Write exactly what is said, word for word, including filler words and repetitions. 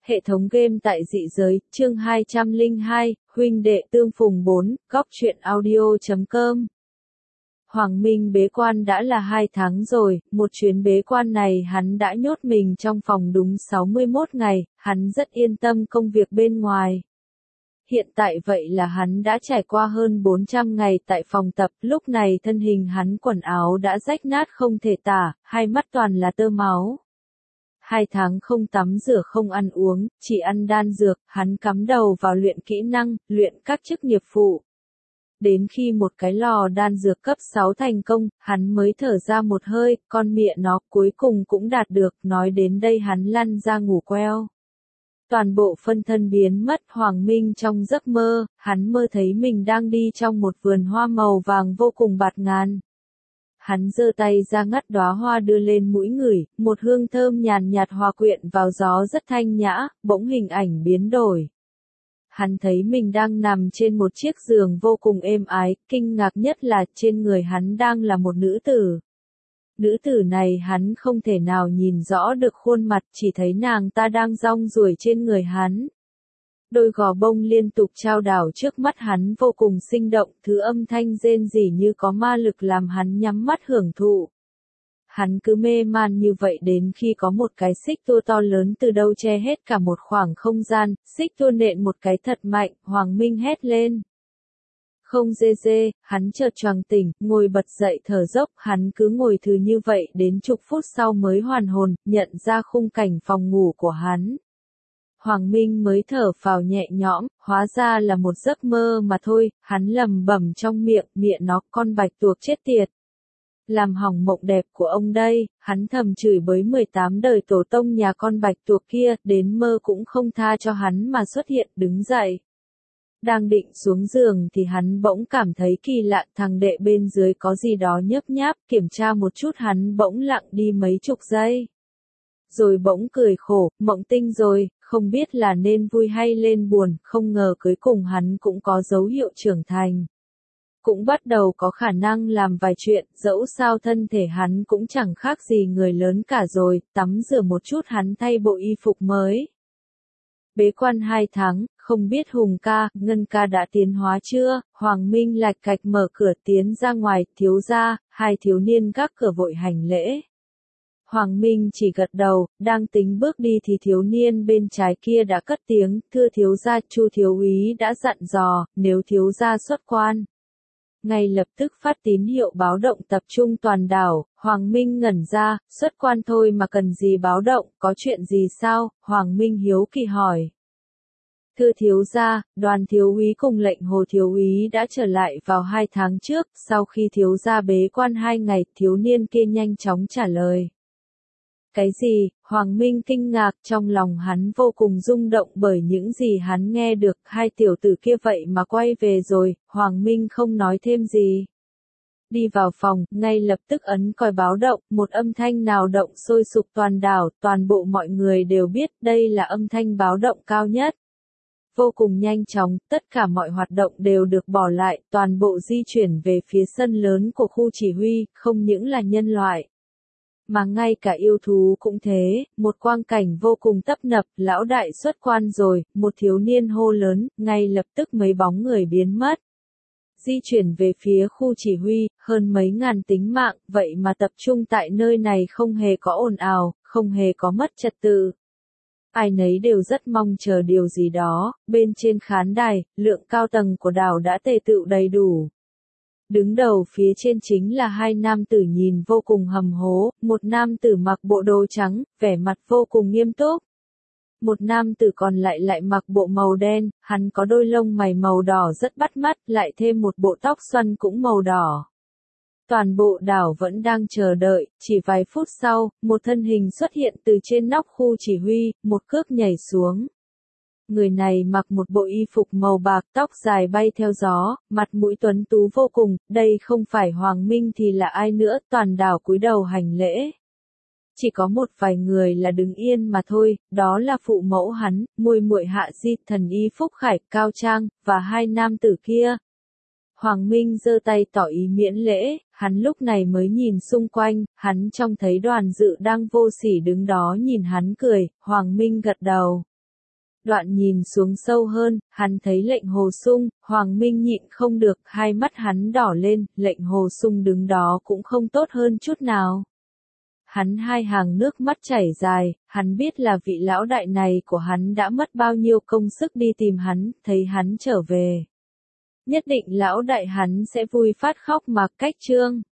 Hệ thống game tại dị giới, chương hai trăm lẻ hai, huynh đệ tương phùng bốn, góc truyện audio chấm com. Hoàng Minh bế quan đã là hai tháng rồi, một chuyến bế quan này hắn đã nhốt mình trong phòng đúng sáu mươi mốt ngày, hắn rất yên tâm công việc bên ngoài. Hiện tại vậy là hắn đã trải qua hơn bốn trăm ngày tại phòng tập, lúc này thân hình hắn quần áo đã rách nát không thể tả, hai mắt toàn là tơ máu. Hai tháng không tắm rửa không ăn uống, chỉ ăn đan dược, hắn cắm đầu vào luyện kỹ năng, luyện các chức nghiệp phụ. Đến khi một cái lò đan dược cấp sáu thành công, hắn mới thở ra một hơi, con mẹ nó cuối cùng cũng đạt được, nói đến đây hắn lăn ra ngủ queo. Toàn bộ phân thân biến mất. Hoàng Minh trong giấc mơ, hắn mơ thấy mình đang đi trong một vườn hoa màu vàng vô cùng bạt ngàn. Hắn giơ tay ra ngắt đóa hoa đưa lên mũi ngửi, một hương thơm nhàn nhạt hòa quyện vào gió rất thanh nhã, bỗng hình ảnh biến đổi. Hắn thấy mình đang nằm trên một chiếc giường vô cùng êm ái, kinh ngạc nhất là trên người hắn đang là một nữ tử. Nữ tử này hắn không thể nào nhìn rõ được khuôn mặt, chỉ thấy nàng ta đang rong ruổi trên người hắn. Đôi gò bông liên tục trao đảo trước mắt hắn vô cùng sinh động, thứ âm thanh rên rỉ như có ma lực làm hắn nhắm mắt hưởng thụ. Hắn cứ mê man như vậy đến khi có một cái xích tua to lớn từ đâu che hết cả một khoảng không gian, xích tua nện một cái thật mạnh, Hoàng Minh hét lên. Không dê dê, hắn chợt choàng tỉnh, ngồi bật dậy thở dốc, hắn cứ ngồi thử như vậy đến chục phút sau mới hoàn hồn, nhận ra khung cảnh phòng ngủ của hắn. Hoàng Minh mới thở phào nhẹ nhõm, hóa ra là một giấc mơ mà thôi, hắn lầm bẩm trong miệng, miệng nó, con bạch tuộc chết tiệt. Làm hỏng mộng đẹp của ông đây, hắn thầm chửi bới mười tám đời tổ tông nhà con bạch tuộc kia, đến mơ cũng không tha cho hắn mà xuất hiện, đứng dậy. Đang định xuống giường thì hắn bỗng cảm thấy kỳ lạ, thằng đệ bên dưới có gì đó nhấp nháp, kiểm tra một chút hắn bỗng lặng đi mấy chục giây. Rồi bỗng cười khổ, mộng tinh rồi, không biết là nên vui hay lên buồn, không ngờ cuối cùng hắn cũng có dấu hiệu trưởng thành. Cũng bắt đầu có khả năng làm vài chuyện, dẫu sao thân thể hắn cũng chẳng khác gì người lớn cả rồi, tắm rửa một chút hắn thay bộ y phục mới. Bế quan hai tháng, không biết Hùng ca, Ngân ca đã tiến hóa chưa? Hoàng Minh lạch cạch mở cửa tiến ra ngoài, thiếu gia, hai thiếu niên gác cửa vội hành lễ. Hoàng Minh chỉ gật đầu, đang tính bước đi thì thiếu niên bên trái kia đã cất tiếng, thưa thiếu gia, Chu thiếu úy đã dặn dò, nếu thiếu gia xuất quan. Ngay lập tức phát tín hiệu báo động tập trung toàn đảo, Hoàng Minh ngẩn ra, xuất quan thôi mà cần gì báo động, có chuyện gì sao? Hoàng Minh hiếu kỳ hỏi. Thưa thiếu gia, đoàn thiếu úy cùng lệnh hồ thiếu úy đã trở lại vào hai tháng trước, sau khi thiếu gia bế quan hai ngày, thiếu niên kia nhanh chóng trả lời. Cái gì? Hoàng Minh kinh ngạc, trong lòng hắn vô cùng rung động bởi những gì hắn nghe được, hai tiểu tử kia vậy mà quay về rồi, Hoàng Minh không nói thêm gì. Đi vào phòng, ngay lập tức ấn còi báo động, một âm thanh nào động sôi sục toàn đảo, toàn bộ mọi người đều biết đây là âm thanh báo động cao nhất. Vô cùng nhanh chóng, tất cả mọi hoạt động đều được bỏ lại, toàn bộ di chuyển về phía sân lớn của khu chỉ huy, không những là nhân loại. Mà ngay cả yêu thú cũng thế, một quang cảnh vô cùng tấp nập, lão đại xuất quan rồi, một thiếu niên hô lớn, ngay lập tức mấy bóng người biến mất. Di chuyển về phía khu chỉ huy, hơn mấy ngàn tính mạng, vậy mà tập trung tại nơi này không hề có ồn ào, không hề có mất trật tự. Ai nấy đều rất mong chờ điều gì đó, bên trên khán đài, lượng cao tầng của đảo đã tề tựu đầy đủ. Đứng đầu phía trên chính là hai nam tử nhìn vô cùng hầm hố, một nam tử mặc bộ đồ trắng, vẻ mặt vô cùng nghiêm túc. Một nam tử còn lại lại mặc bộ màu đen, hắn có đôi lông mày màu đỏ rất bắt mắt, lại thêm một bộ tóc xoăn cũng màu đỏ. Toàn bộ đảo vẫn đang chờ đợi, chỉ vài phút sau, một thân hình xuất hiện từ trên nóc khu chỉ huy, một cước nhảy xuống. Người này mặc một bộ y phục màu bạc, tóc dài bay theo gió, mặt mũi tuấn tú vô cùng, đây không phải Hoàng Minh thì là ai nữa, toàn đảo cúi đầu hành lễ. Chỉ có một vài người là đứng yên mà thôi, đó là phụ mẫu hắn, muội muội Hạ Di, thần y Phúc Khải, Cao Trang, và hai nam tử kia. Hoàng Minh giơ tay tỏ ý miễn lễ, hắn lúc này mới nhìn xung quanh, hắn trông thấy đoàn dự đang vô sỉ đứng đó nhìn hắn cười, Hoàng Minh gật đầu. Đoạn nhìn xuống sâu hơn, hắn thấy lệnh Hồ Sung, Hoàng Minh nhịn không được, hai mắt hắn đỏ lên, lệnh Hồ Sung đứng đó cũng không tốt hơn chút nào. Hắn hai hàng nước mắt chảy dài, hắn biết là vị lão đại này của hắn đã mất bao nhiêu công sức đi tìm hắn, thấy hắn trở về. Nhất định lão đại hắn sẽ vui phát khóc mà cách trương.